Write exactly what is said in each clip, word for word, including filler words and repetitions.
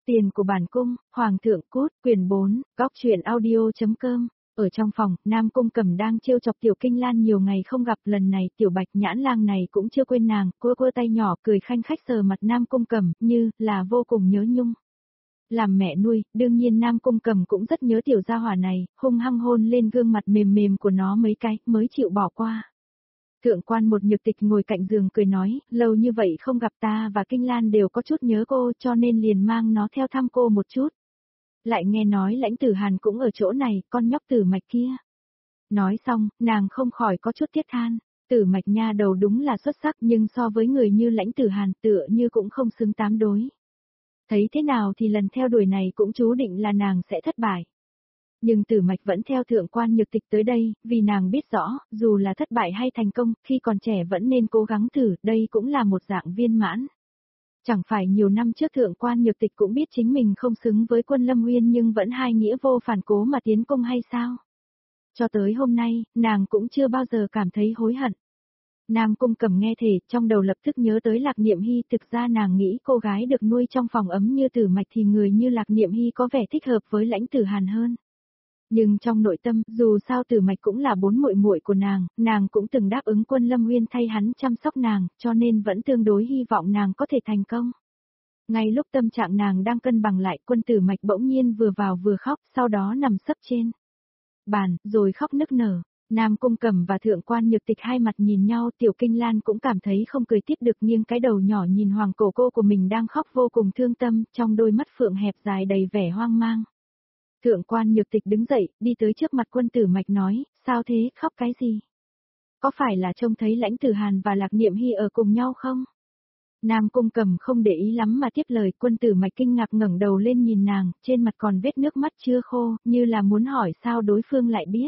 Tiền của bản cung, Hoàng thượng cút, quyền bốn, góc truyện audio.com. Ở trong phòng, Nam Cung Cẩm đang trêu chọc Tiểu Kinh Lan nhiều ngày không gặp, lần này Tiểu Bạch Nhãn Lang này cũng chưa quên nàng, cua cua tay nhỏ cười khanh khách sờ mặt Nam Cung Cẩm, như là vô cùng nhớ nhung. Làm mẹ nuôi, đương nhiên Nam Cung Cẩm cũng rất nhớ tiểu gia hỏa này, hung hăng hôn lên gương mặt mềm mềm của nó mấy cái, mới chịu bỏ qua. Thượng quan một nhược tịch ngồi cạnh giường cười nói, lâu như vậy không gặp ta và Kinh Lan đều có chút nhớ cô cho nên liền mang nó theo thăm cô một chút. Lại nghe nói Lãnh Tử Hàn cũng ở chỗ này, con nhóc Tử Mạch kia. Nói xong, nàng không khỏi có chút tiếc than, Tử Mạch nha đầu đúng là xuất sắc nhưng so với người như Lãnh Tử Hàn tựa như cũng không xứng tám đối. Thấy thế nào thì lần theo đuổi này cũng chú định là nàng sẽ thất bại. Nhưng Tử Mạch vẫn theo thượng quan nhược tịch tới đây, vì nàng biết rõ, dù là thất bại hay thành công, khi còn trẻ vẫn nên cố gắng thử, đây cũng là một dạng viên mãn. Chẳng phải nhiều năm trước thượng quan nhược tịch cũng biết chính mình không xứng với Quân Lâm Uyên nhưng vẫn hai nghĩa vô phản cố mà tiến công hay sao? Cho tới hôm nay, nàng cũng chưa bao giờ cảm thấy hối hận. Nam Cung Cẩm nghe thể, trong đầu lập tức nhớ tới Lạc Niệm Hy, thực ra nàng nghĩ cô gái được nuôi trong phòng ấm như Tử Mạch thì người như Lạc Niệm Hy có vẻ thích hợp với Lãnh Tử Hàn hơn. Nhưng trong nội tâm, dù sao Tử Mạch cũng là bốn muội muội của nàng, nàng cũng từng đáp ứng Quân Lâm Uyên thay hắn chăm sóc nàng, cho nên vẫn tương đối hy vọng nàng có thể thành công. Ngay lúc tâm trạng nàng đang cân bằng lại, Quân Tử Mạch bỗng nhiên vừa vào vừa khóc, sau đó nằm sấp trên bàn, rồi khóc nức nở. Nam Cung Cẩm và thượng quan nhược tịch hai mặt nhìn nhau, Tiểu Kinh Lan cũng cảm thấy không cười tiếp được, nghiêng cái đầu nhỏ nhìn hoàng cổ cô của mình đang khóc vô cùng thương tâm, trong đôi mắt phượng hẹp dài đầy vẻ hoang mang. Thượng quan nhược tịch đứng dậy, đi tới trước mặt Quân Tử Mạch nói, sao thế, khóc cái gì? Có phải là trông thấy Lãnh Tử Hàn và Lạc Niệm Hy ở cùng nhau không? Nam Cung Cẩm không để ý lắm mà tiếp lời, Quân Tử Mạch kinh ngạc ngẩng đầu lên nhìn nàng, trên mặt còn vết nước mắt chưa khô, như là muốn hỏi sao đối phương lại biết.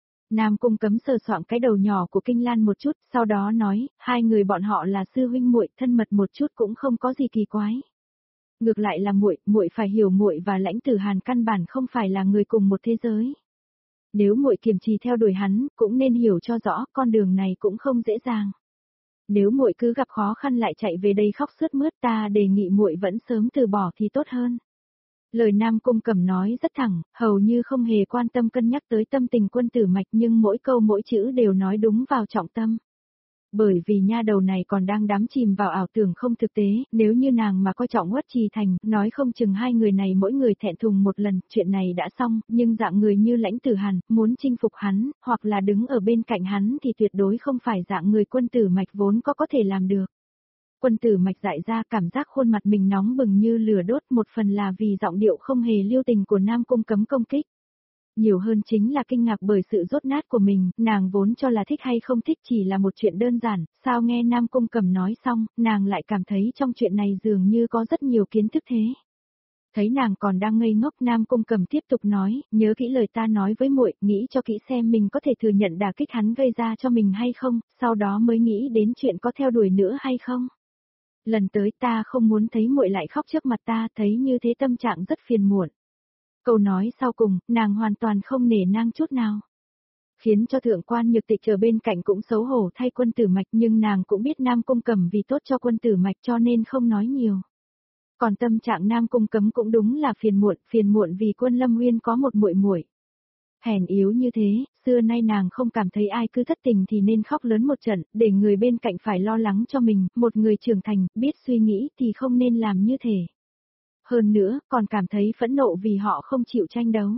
Nam Cung Cẩm sờ soạng cái đầu nhỏ của Kinh Lan một chút, sau đó nói, hai người bọn họ là sư huynh muội, thân mật một chút cũng không có gì kỳ quái. Ngược lại là muội, muội phải hiểu muội và Lãnh Tử Hàn căn bản không phải là người cùng một thế giới. Nếu muội kiềm trì theo đuổi hắn, cũng nên hiểu cho rõ, con đường này cũng không dễ dàng. Nếu muội cứ gặp khó khăn lại chạy về đây khóc sướt mướt, ta đề nghị muội vẫn sớm từ bỏ thì tốt hơn. Lời Nam Cung Cẩm nói rất thẳng, hầu như không hề quan tâm cân nhắc tới tâm tình Quân Tử Mạch, nhưng mỗi câu mỗi chữ đều nói đúng vào trọng tâm. Bởi vì nha đầu này còn đang đắm chìm vào ảo tưởng không thực tế, nếu như nàng mà coi trọng Uất Trì Thành, nói không chừng hai người này mỗi người thẹn thùng một lần, chuyện này đã xong, nhưng dạng người như Lãnh Tử Hàn, muốn chinh phục hắn, hoặc là đứng ở bên cạnh hắn thì tuyệt đối không phải dạng người Quân Tử Mạch vốn có có thể làm được. Quân Tử Mạch dại ra, cảm giác khuôn mặt mình nóng bừng như lửa đốt, một phần là vì giọng điệu không hề lưu tình của Nam Cung Cẩm công kích. Nhiều hơn chính là kinh ngạc bởi sự dốt nát của mình, nàng vốn cho là thích hay không thích chỉ là một chuyện đơn giản, sao nghe Nam Cung Cẩm nói xong, nàng lại cảm thấy trong chuyện này dường như có rất nhiều kiến thức thế. Thấy nàng còn đang ngây ngốc, Nam Cung Cẩm tiếp tục nói, nhớ kỹ lời ta nói với muội, nghĩ cho kỹ xem mình có thể thừa nhận đả kích hắn gây ra cho mình hay không, sau đó mới nghĩ đến chuyện có theo đuổi nữa hay không. Lần tới ta không muốn thấy muội lại khóc trước mặt ta, thấy như thế tâm trạng rất phiền muộn. Câu nói sau cùng, nàng hoàn toàn không nể nang chút nào. Khiến cho thượng quan nhược tịch ở bên cạnh cũng xấu hổ thay Quân Tử Mạch, nhưng nàng cũng biết Nam Cung Cẩm vì tốt cho Quân Tử Mạch cho nên không nói nhiều. Còn tâm trạng Nam Cung Cẩm cũng đúng là phiền muộn, phiền muộn vì Quân Lâm Uyên có một muội muội hèn yếu như thế, xưa nay nàng không cảm thấy ai cứ thất tình thì nên khóc lớn một trận, để người bên cạnh phải lo lắng cho mình, một người trưởng thành, biết suy nghĩ thì không nên làm như thế. Hơn nữa, còn cảm thấy phẫn nộ vì họ không chịu tranh đấu.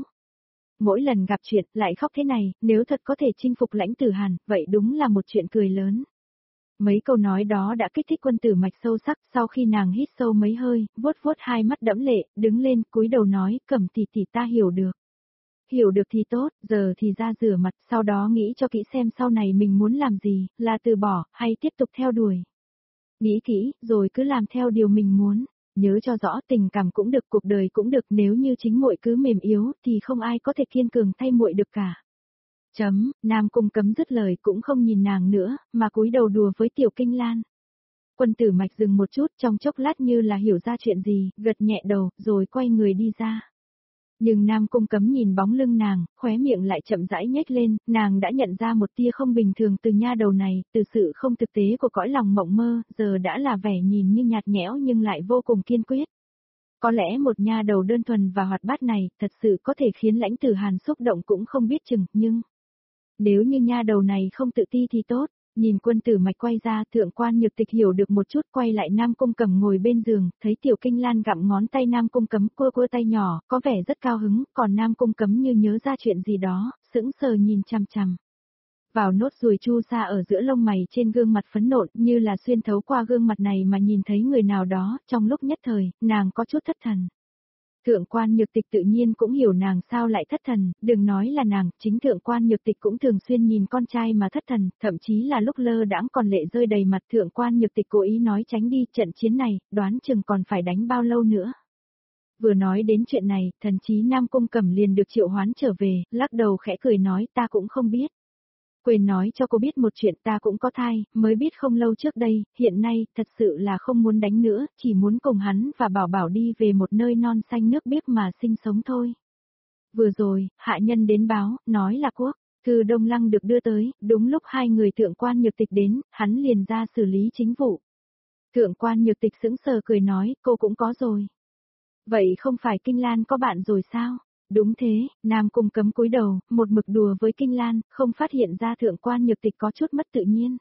Mỗi lần gặp chuyện, lại khóc thế này, nếu thật có thể chinh phục Lãnh Tử Hàn, vậy đúng là một chuyện cười lớn. Mấy câu nói đó đã kích thích Quân Tử Mạch sâu sắc, sau khi nàng hít sâu mấy hơi, vuốt vuốt hai mắt đẫm lệ, đứng lên, cúi đầu nói, Cẩm tỷ tỷ ta hiểu được. Hiểu được thì tốt, giờ thì ra rửa mặt, sau đó nghĩ cho kỹ xem sau này mình muốn làm gì, là từ bỏ, hay tiếp tục theo đuổi. Nghĩ kỹ, rồi cứ làm theo điều mình muốn. Nhớ cho rõ, tình cảm cũng được, cuộc đời cũng được, nếu như chính muội cứ mềm yếu thì không ai có thể kiên cường thay muội được cả. Chấm, Nam Cung Cẩm dứt lời cũng không nhìn nàng nữa, mà cúi đầu đùa với Tiểu Kinh Lan. Quân Tử Mạch dừng một chút, trong chốc lát như là hiểu ra chuyện gì, gật nhẹ đầu, rồi quay người đi ra. Nhưng Nam Cung Cẩm nhìn bóng lưng nàng, khóe miệng lại chậm rãi nhếch lên, nàng đã nhận ra một tia không bình thường từ nha đầu này, từ sự không thực tế của cõi lòng mộng mơ, giờ đã là vẻ nhìn như nhạt nhẽo nhưng lại vô cùng kiên quyết. Có lẽ một nha đầu đơn thuần và hoạt bát này thật sự có thể khiến Lãnh Tử Hàn xúc động cũng không biết chừng, nhưng nếu như nha đầu này không tự ti thì tốt. Nhìn Quân Tử Mạch quay ra, Thượng quan Nhược Tịch hiểu được một chút, quay lại Nam Cung Cẩm ngồi bên giường, thấy Tiểu Kinh Lan gặm ngón tay Nam Cung Cẩm, cua cua tay nhỏ, có vẻ rất cao hứng, còn Nam Cung Cẩm như nhớ ra chuyện gì đó, sững sờ nhìn chằm chằm vào nốt ruồi chu sa ở giữa lông mày trên gương mặt phấn nộn, như là xuyên thấu qua gương mặt này mà nhìn thấy người nào đó, trong lúc nhất thời, nàng có chút thất thần. Thượng quan Nhược Tịch tự nhiên cũng hiểu nàng sao lại thất thần, đừng nói là nàng, chính Thượng quan Nhược Tịch cũng thường xuyên nhìn con trai mà thất thần, thậm chí là lúc lơ đãng còn lệ rơi đầy mặt. Thượng quan Nhược Tịch cố ý nói tránh đi, trận chiến này, đoán chừng còn phải đánh bao lâu nữa. Vừa nói đến chuyện này, thần chí Nam Cung Cẩm liền được triệu hoán trở về, lắc đầu khẽ cười nói ta cũng không biết. Quên nói cho cô biết một chuyện, ta cũng có thai, mới biết không lâu trước đây, hiện nay, thật sự là không muốn đánh nữa, chỉ muốn cùng hắn và Bảo Bảo đi về một nơi non xanh nước biếc mà sinh sống thôi. Vừa rồi, hạ nhân đến báo, nói là quốc, thư Đông Lăng được đưa tới, đúng lúc hai người Thượng quan Nhược Tịch đến, hắn liền ra xử lý chính vụ. Thượng quan Nhược Tịch sững sờ cười nói, cô cũng có rồi. Vậy không phải Kinh Lan có bạn rồi sao? Đúng thế, Nam Cung Cấm cúi đầu, một mực đùa với Kinh Lan, không phát hiện ra Thượng quan Nhược Tịch có chút mất tự nhiên.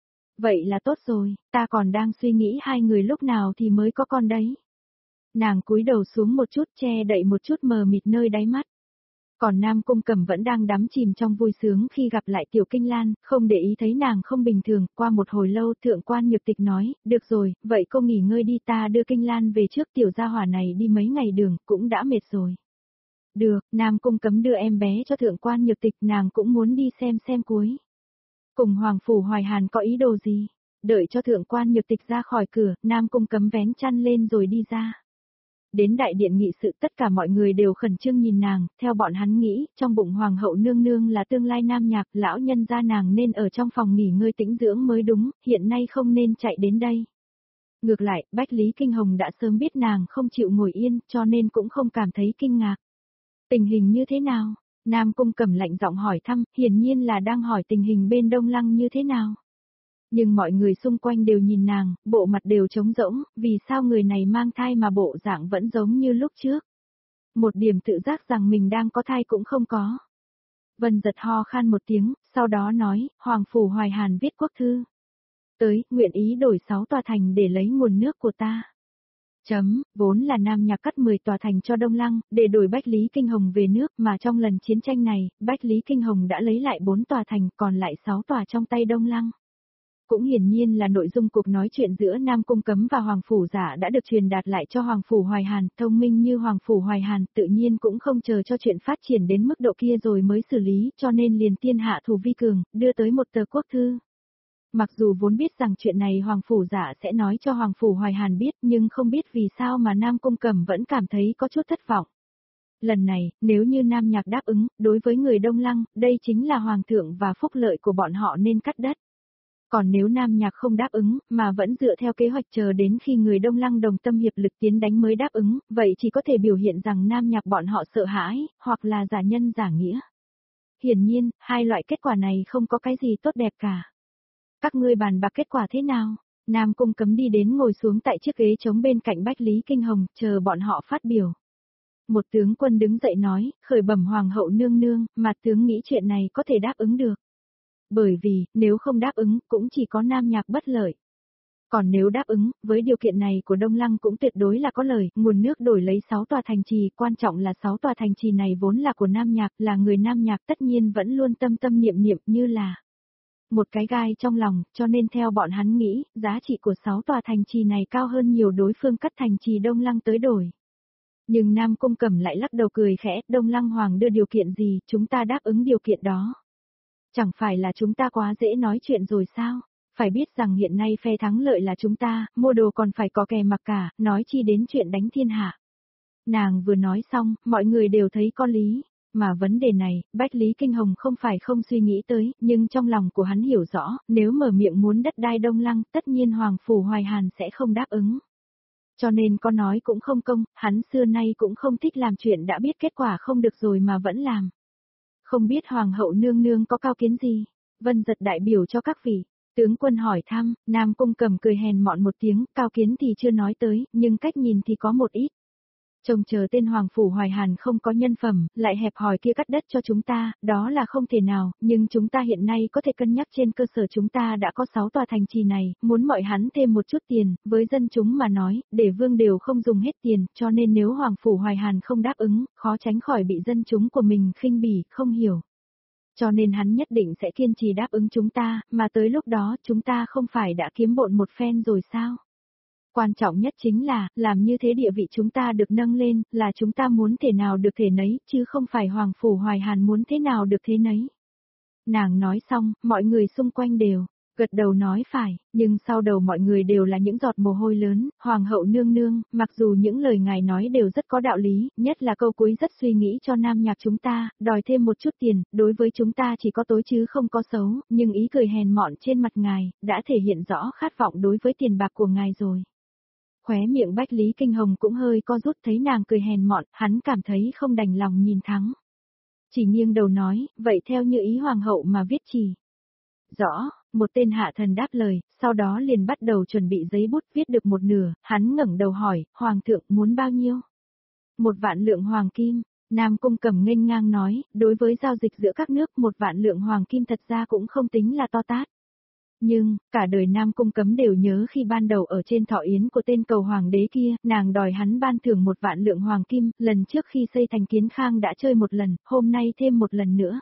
Vậy là tốt rồi, ta còn đang suy nghĩ hai người lúc nào thì mới có con đấy. Nàng cúi đầu xuống một chút, che đậy một chút mờ mịt nơi đáy mắt. Còn Nam Cung Cẩm vẫn đang đắm chìm trong vui sướng khi gặp lại Tiểu Kinh Lan, không để ý thấy nàng không bình thường. Qua một hồi lâu, Thượng quan Nhược Tịch nói, được rồi, vậy cô nghỉ ngơi đi, ta đưa Kinh Lan về trước, tiểu gia hỏa này đi mấy ngày đường, cũng đã mệt rồi. Được, Nam Cung Cấm đưa em bé cho Thượng quan Nhược Tịch, nàng cũng muốn đi xem xem cuối. Cùng Hoàng Phủ Hoài Hàn có ý đồ gì? Đợi cho Thượng quan Nhược Tịch ra khỏi cửa, Nam Cung Cấm vén chăn lên rồi đi ra. Đến đại điện nghị sự, tất cả mọi người đều khẩn trương nhìn nàng, theo bọn hắn nghĩ, trong bụng Hoàng hậu nương nương là tương lai nam nhạc, lão nhân gia nàng nên ở trong phòng nghỉ ngơi tĩnh dưỡng mới đúng, hiện nay không nên chạy đến đây. Ngược lại, Bách Lý Kinh Hồng đã sớm biết nàng không chịu ngồi yên, cho nên cũng không cảm thấy kinh ngạc. Tình hình như thế nào? Nam Cung Cẩm lạnh giọng hỏi thăm, hiển nhiên là đang hỏi tình hình bên Đông Lăng như thế nào. Nhưng mọi người xung quanh đều nhìn nàng, bộ mặt đều trống rỗng, vì sao người này mang thai mà bộ dạng vẫn giống như lúc trước. Một điểm tự giác rằng mình đang có thai cũng không có. Vân Giật ho khan một tiếng, sau đó nói, Hoàng Phủ Hoài Hàn viết quốc thư. Tới, nguyện ý đổi sáu tòa thành để lấy nguồn nước của ta. Chấm, vốn là Nam Nhạc cắt mười tòa thành cho Đông Lăng, để đổi Bách Lý Kinh Hồng về nước, mà trong lần chiến tranh này, Bách Lý Kinh Hồng đã lấy lại bốn tòa thành, còn lại sáu tòa trong tay Đông Lăng. Cũng hiển nhiên là nội dung cuộc nói chuyện giữa Nam Cung Cấm và Hoàng Phủ Giả đã được truyền đạt lại cho Hoàng Phủ Hoài Hàn, thông minh như Hoàng Phủ Hoài Hàn tự nhiên cũng không chờ cho chuyện phát triển đến mức độ kia rồi mới xử lý, cho nên liền tiên hạ thủ vi cường, đưa tới một tờ quốc thư. Mặc dù vốn biết rằng chuyện này Hoàng Phủ Giả sẽ nói cho Hoàng Phủ Hoài Hàn biết, nhưng không biết vì sao mà Nam Cung Cẩm vẫn cảm thấy có chút thất vọng. Lần này, nếu như Nam Nhạc đáp ứng, đối với người Đông Lăng, đây chính là Hoàng thượng và phúc lợi của bọn họ nên cắt đất. Còn nếu Nam Nhạc không đáp ứng, mà vẫn dựa theo kế hoạch chờ đến khi người Đông Lăng đồng tâm hiệp lực tiến đánh mới đáp ứng, vậy chỉ có thể biểu hiện rằng Nam Nhạc bọn họ sợ hãi, hoặc là giả nhân giả nghĩa. Hiển nhiên, hai loại kết quả này không có cái gì tốt đẹp cả. Các ngươi bàn bạc kết quả thế nào? Nam Cung Cấm đi đến ngồi xuống tại chiếc ghế trống bên cạnh Bách Lý Kinh Hồng, chờ bọn họ phát biểu. Một tướng quân đứng dậy nói, khởi bẩm Hoàng hậu nương nương, mà tướng nghĩ chuyện này có thể đáp ứng được. Bởi vì, nếu không đáp ứng, cũng chỉ có Nam Nhạc bất lợi. Còn nếu đáp ứng, với điều kiện này của Đông Lăng cũng tuyệt đối là có lời, nguồn nước đổi lấy sáu tòa thành trì, quan trọng là sáu tòa thành trì này vốn là của Nam Nhạc, là người Nam Nhạc tất nhiên vẫn luôn tâm tâm niệm niệm như là một cái gai trong lòng, cho nên theo bọn hắn nghĩ, giá trị của sáu tòa thành trì này cao hơn nhiều đối phương cắt thành trì Đông Lăng tới đổi. Nhưng Nam Cung Cẩm lại lắc đầu cười khẽ, Đông Lăng Hoàng đưa điều kiện gì, chúng ta đáp ứng điều kiện đó. Chẳng phải là chúng ta quá dễ nói chuyện rồi sao? Phải biết rằng hiện nay phe thắng lợi là chúng ta, mua đồ còn phải có kè mặc cả, nói chi đến chuyện đánh thiên hạ. Nàng vừa nói xong, mọi người đều thấy có lý. Mà vấn đề này, Bách Lý Kinh Hồng không phải không suy nghĩ tới, nhưng trong lòng của hắn hiểu rõ, nếu mở miệng muốn đất đai Đông Lăng, tất nhiên Hoàng Phủ Hoài Hàn sẽ không đáp ứng. Cho nên có nói cũng không công, hắn xưa nay cũng không thích làm chuyện đã biết kết quả không được rồi mà vẫn làm. Không biết Hoàng hậu nương nương có cao kiến gì? Vân Giật đại biểu cho các vị. Tướng quân hỏi thăm, Nam Cung Cẩm cười hèn mọn một tiếng, cao kiến thì chưa nói tới, nhưng cách nhìn thì có một ít. Trông chờ tên Hoàng Phủ Hoài Hàn không có nhân phẩm, lại hẹp hòi kia cắt đất cho chúng ta, đó là không thể nào, nhưng chúng ta hiện nay có thể cân nhắc trên cơ sở chúng ta đã có sáu tòa thành trì này, muốn mọi hắn thêm một chút tiền, với dân chúng mà nói, để vương đều không dùng hết tiền, cho nên nếu Hoàng Phủ Hoài Hàn không đáp ứng, khó tránh khỏi bị dân chúng của mình khinh bỉ, không hiểu. Cho nên hắn nhất định sẽ kiên trì đáp ứng chúng ta, mà tới lúc đó chúng ta không phải đã kiếm bộn một phen rồi sao? Quan trọng nhất chính là, làm như thế địa vị chúng ta được nâng lên, là chúng ta muốn thể nào được thể nấy, chứ không phải Hoàng Phủ Hoài Hàn muốn thế nào được thế nấy. Nàng nói xong, mọi người xung quanh đều gật đầu nói phải, nhưng sau đầu mọi người đều là những giọt mồ hôi lớn, Hoàng hậu nương nương, mặc dù những lời ngài nói đều rất có đạo lý, nhất là câu cuối rất suy nghĩ cho nam nhạc chúng ta, đòi thêm một chút tiền, đối với chúng ta chỉ có tối chứ không có xấu, nhưng ý cười hèn mọn trên mặt ngài, đã thể hiện rõ khát vọng đối với tiền bạc của ngài rồi. Khóe miệng Bách Lý Kinh Hồng cũng hơi co rút thấy nàng cười hèn mọn, hắn cảm thấy không đành lòng nhìn thắng. Chỉ nghiêng đầu nói, vậy theo như ý hoàng hậu mà viết chỉ. Rõ, một tên hạ thần đáp lời, sau đó liền bắt đầu chuẩn bị giấy bút viết được một nửa, hắn ngẩng đầu hỏi, hoàng thượng muốn bao nhiêu? Một vạn lượng hoàng kim, Nam Cung Cẩm nghênh ngang nói, đối với giao dịch giữa các nước một vạn lượng hoàng kim thật ra cũng không tính là to tát. Nhưng, cả đời Nam Cung Cấm đều nhớ khi ban đầu ở trên thọ yến của tên cầu hoàng đế kia, nàng đòi hắn ban thưởng một vạn lượng hoàng kim, lần trước khi xây thành Kiến Khang đã chơi một lần, hôm nay thêm một lần nữa.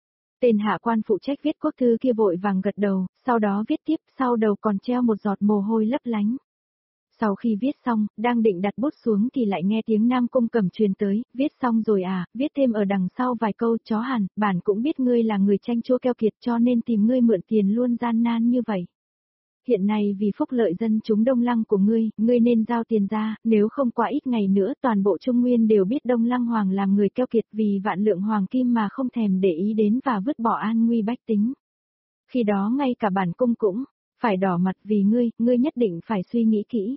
Tên hạ quan phụ trách viết quốc thư kia vội vàng gật đầu, sau đó viết tiếp, sau đầu còn treo một giọt mồ hôi lấp lánh. Sau khi viết xong, đang định đặt bút xuống thì lại nghe tiếng Nam Cung Cẩm truyền tới, viết xong rồi à, viết thêm ở đằng sau vài câu, chó Hàn, bản cũng biết ngươi là người tranh chua keo kiệt cho nên tìm ngươi mượn tiền luôn gian nan như vậy. Hiện nay vì phúc lợi dân chúng Đông Lăng của ngươi, ngươi nên giao tiền ra, nếu không qua ít ngày nữa toàn bộ Trung Nguyên đều biết Đông Lăng Hoàng làm người keo kiệt vì vạn lượng hoàng kim mà không thèm để ý đến và vứt bỏ an nguy bách tính. Khi đó ngay cả bản cung cũng phải đỏ mặt vì ngươi, ngươi nhất định phải suy nghĩ kỹ.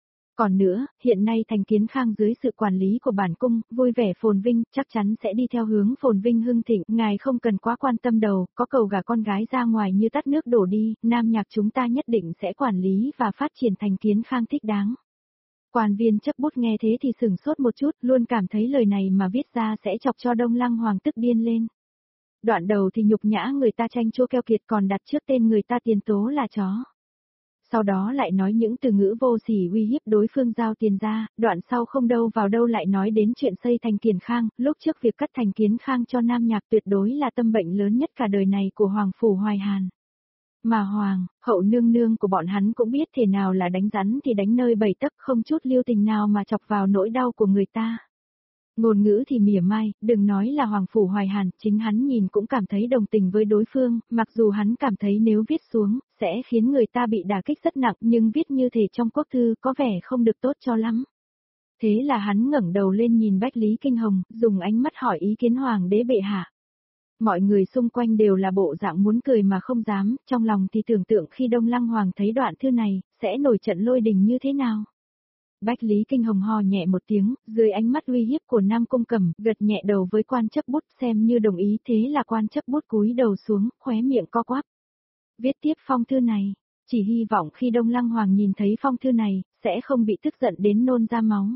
Còn nữa, hiện nay thành Kiến Khang dưới sự quản lý của bản cung, vui vẻ phồn vinh, chắc chắn sẽ đi theo hướng phồn vinh hưng thịnh, ngài không cần quá quan tâm đầu, có cầu gả con gái ra ngoài như tắt nước đổ đi, nam nhạc chúng ta nhất định sẽ quản lý và phát triển thành Kiến Khang thích đáng. Quan viên chấp bút nghe thế thì sửng sốt một chút, luôn cảm thấy lời này mà viết ra sẽ chọc cho Đông Lăng Hoàng tức điên lên. Đoạn đầu thì nhục nhã người ta tranh chua keo kiệt còn đặt trước tên người ta tiền tố là chó. Sau đó lại nói những từ ngữ vô sỉ uy hiếp đối phương giao tiền ra, đoạn sau không đâu vào đâu lại nói đến chuyện xây thành Kiến Khang, lúc trước việc cắt thành Kiến Khang cho nam nhạc tuyệt đối là tâm bệnh lớn nhất cả đời này của Hoàng Phủ Hoài Hàn. Mà Hoàng, hậu nương nương của bọn hắn cũng biết thế nào là đánh rắn thì đánh nơi bảy tấc không chút lưu tình nào mà chọc vào nỗi đau của người ta. Ngôn ngữ thì mỉa mai, đừng nói là Hoàng Phủ Hoài Hàn, chính hắn nhìn cũng cảm thấy đồng tình với đối phương, mặc dù hắn cảm thấy nếu viết xuống, sẽ khiến người ta bị đả kích rất nặng, nhưng viết như thế trong quốc thư có vẻ không được tốt cho lắm. Thế là hắn ngẩng đầu lên nhìn Bách Lý Kinh Hồng, dùng ánh mắt hỏi ý kiến Hoàng đế bệ hạ. Mọi người xung quanh đều là bộ dạng muốn cười mà không dám, trong lòng thì tưởng tượng khi Đông Lăng Hoàng thấy đoạn thư này, sẽ nổi trận lôi đình như thế nào. Bách Lý Kinh Hồng ho nhẹ một tiếng, dưới ánh mắt uy hiếp của Nam Cung Cẩm, gật nhẹ đầu với quan chấp bút xem như đồng ý, thế là quan chấp bút cúi đầu xuống, khóe miệng co quắp. Viết tiếp phong thư này, chỉ hy vọng khi Đông Lăng Hoàng nhìn thấy phong thư này, sẽ không bị tức giận đến nôn ra máu.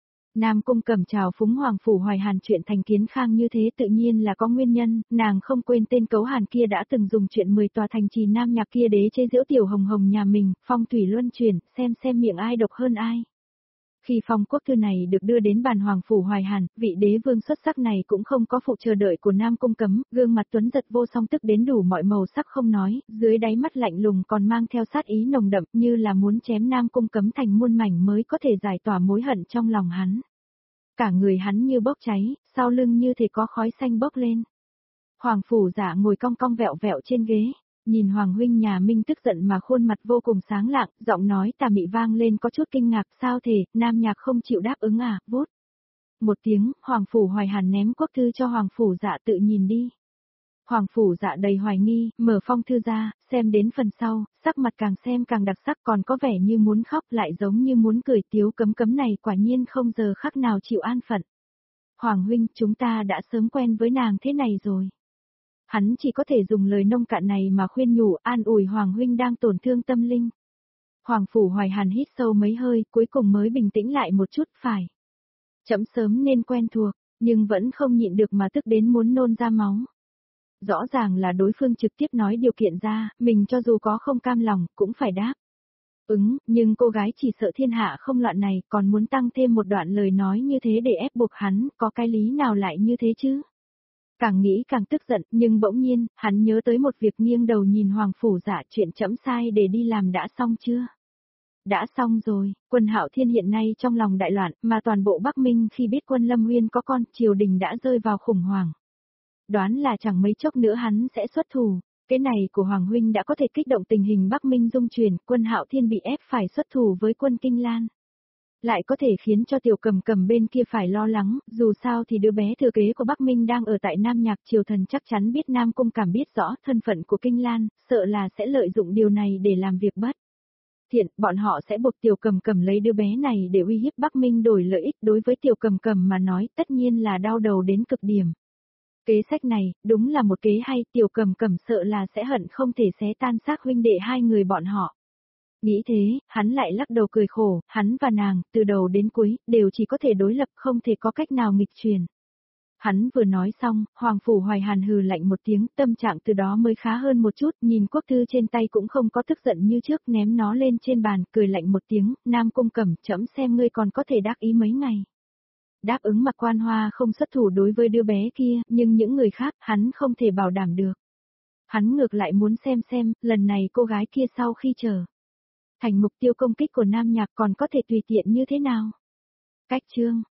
Nam Cung Cẩm chào phúng Hoàng Phủ Hoài Hàn chuyện thành Kiến Khang như thế tự nhiên là có nguyên nhân, nàng không quên tên cấu Hàn kia đã từng dùng chuyện mười tòa thành trì nam nhạc kia đế chế giễu tiểu hồng hồng nhà mình, phong thủy luân chuyển, xem xem miệng ai độc hơn ai. Khi phong quốc thư này được đưa đến bàn Hoàng Phủ Hoài Hàn, vị đế vương xuất sắc này cũng không có phụ chờ đợi của Nam Cung Cấm, gương mặt tuấn giật vô song tức đến đủ mọi màu sắc không nói, dưới đáy mắt lạnh lùng còn mang theo sát ý nồng đậm như là muốn chém Nam Cung Cấm thành muôn mảnh mới có thể giải tỏa mối hận trong lòng hắn. Cả người hắn như bốc cháy, sau lưng như thể có khói xanh bốc lên. Hoàng Phủ Dạ ngồi cong cong vẹo vẹo trên ghế. Nhìn Hoàng huynh nhà Minh tức giận mà khuôn mặt vô cùng sáng lạng, giọng nói tà mị vang lên có chút kinh ngạc, sao thể, nam nhạc không chịu đáp ứng à, vút. Một tiếng, Hoàng Phủ Hoài Hàn ném quốc thư cho Hoàng Phủ Dạ tự nhìn đi. Hoàng Phủ Dạ đầy hoài nghi, mở phong thư ra, xem đến phần sau, sắc mặt càng xem càng đặc sắc còn có vẻ như muốn khóc lại giống như muốn cười Tiếu Cấm Cấm này quả nhiên không giờ khắc nào chịu an phận. Hoàng huynh, chúng ta đã sớm quen với nàng thế này rồi. Hắn chỉ có thể dùng lời nông cạn này mà khuyên nhủ an ủi Hoàng huynh đang tổn thương tâm linh. Hoàng Phủ Hoài Hàn hít sâu mấy hơi, cuối cùng mới bình tĩnh lại một chút, phải. Trẫm sớm nên quen thuộc, nhưng vẫn không nhịn được mà tức đến muốn nôn ra máu. Rõ ràng là đối phương trực tiếp nói điều kiện ra, mình cho dù có không cam lòng, cũng phải đáp. Ứng, nhưng cô gái chỉ sợ thiên hạ không loạn này, còn muốn tăng thêm một đoạn lời nói như thế để ép buộc hắn, có cái lý nào lại như thế chứ? Càng nghĩ càng tức giận, nhưng bỗng nhiên, hắn nhớ tới một việc nghiêng đầu nhìn Hoàng Phủ Dạ, chuyện trẫm sai để đi làm đã xong chưa? Đã xong rồi, Quân Hạo Thiên hiện nay trong lòng đại loạn, mà toàn bộ Bắc Minh khi biết Quân Lâm Nguyên có con, triều đình đã rơi vào khủng hoảng. Đoán là chẳng mấy chốc nữa hắn sẽ xuất thủ. Cái này của Hoàng huynh đã có thể kích động tình hình Bắc Minh dung chuyển, Quân Hạo Thiên bị ép phải xuất thủ với quân Kinh Lan. Lại có thể khiến cho Tiểu Cầm Cầm bên kia phải lo lắng, dù sao thì đứa bé thừa kế của Bắc Minh đang ở tại Nam Nhạc, triều thần chắc chắn biết Nam Cung Cảm biết rõ thân phận của Kinh Lan, sợ là sẽ lợi dụng điều này để làm việc bất thiện, bọn họ sẽ buộc Tiểu Cầm Cầm lấy đứa bé này để uy hiếp Bắc Minh đổi lợi ích. Đối với Tiểu Cầm Cầm mà nói, tất nhiên là đau đầu đến cực điểm. Kế sách này, đúng là một kế hay, Tiểu Cầm Cầm sợ là sẽ hận không thể xé tan xác huynh đệ hai người bọn họ. Nghĩ thế, hắn lại lắc đầu cười khổ, hắn và nàng, từ đầu đến cuối, đều chỉ có thể đối lập, không thể có cách nào nghịch truyền. Hắn vừa nói xong, Hoàng Phủ Hoài Hàn hừ lạnh một tiếng, tâm trạng từ đó mới khá hơn một chút, nhìn quốc thư trên tay cũng không có tức giận như trước, ném nó lên trên bàn, cười lạnh một tiếng, Nam Cung Cẩm, trẫm xem ngươi còn có thể đắc ý mấy ngày. Đáp ứng Mạc Quan Hoa không xuất thủ đối với đứa bé kia, nhưng những người khác, hắn không thể bảo đảm được. Hắn ngược lại muốn xem xem, lần này cô gái kia sau khi trở thành mục tiêu công kích của Nam Nhạc còn có thể tùy tiện như thế nào. Cách chương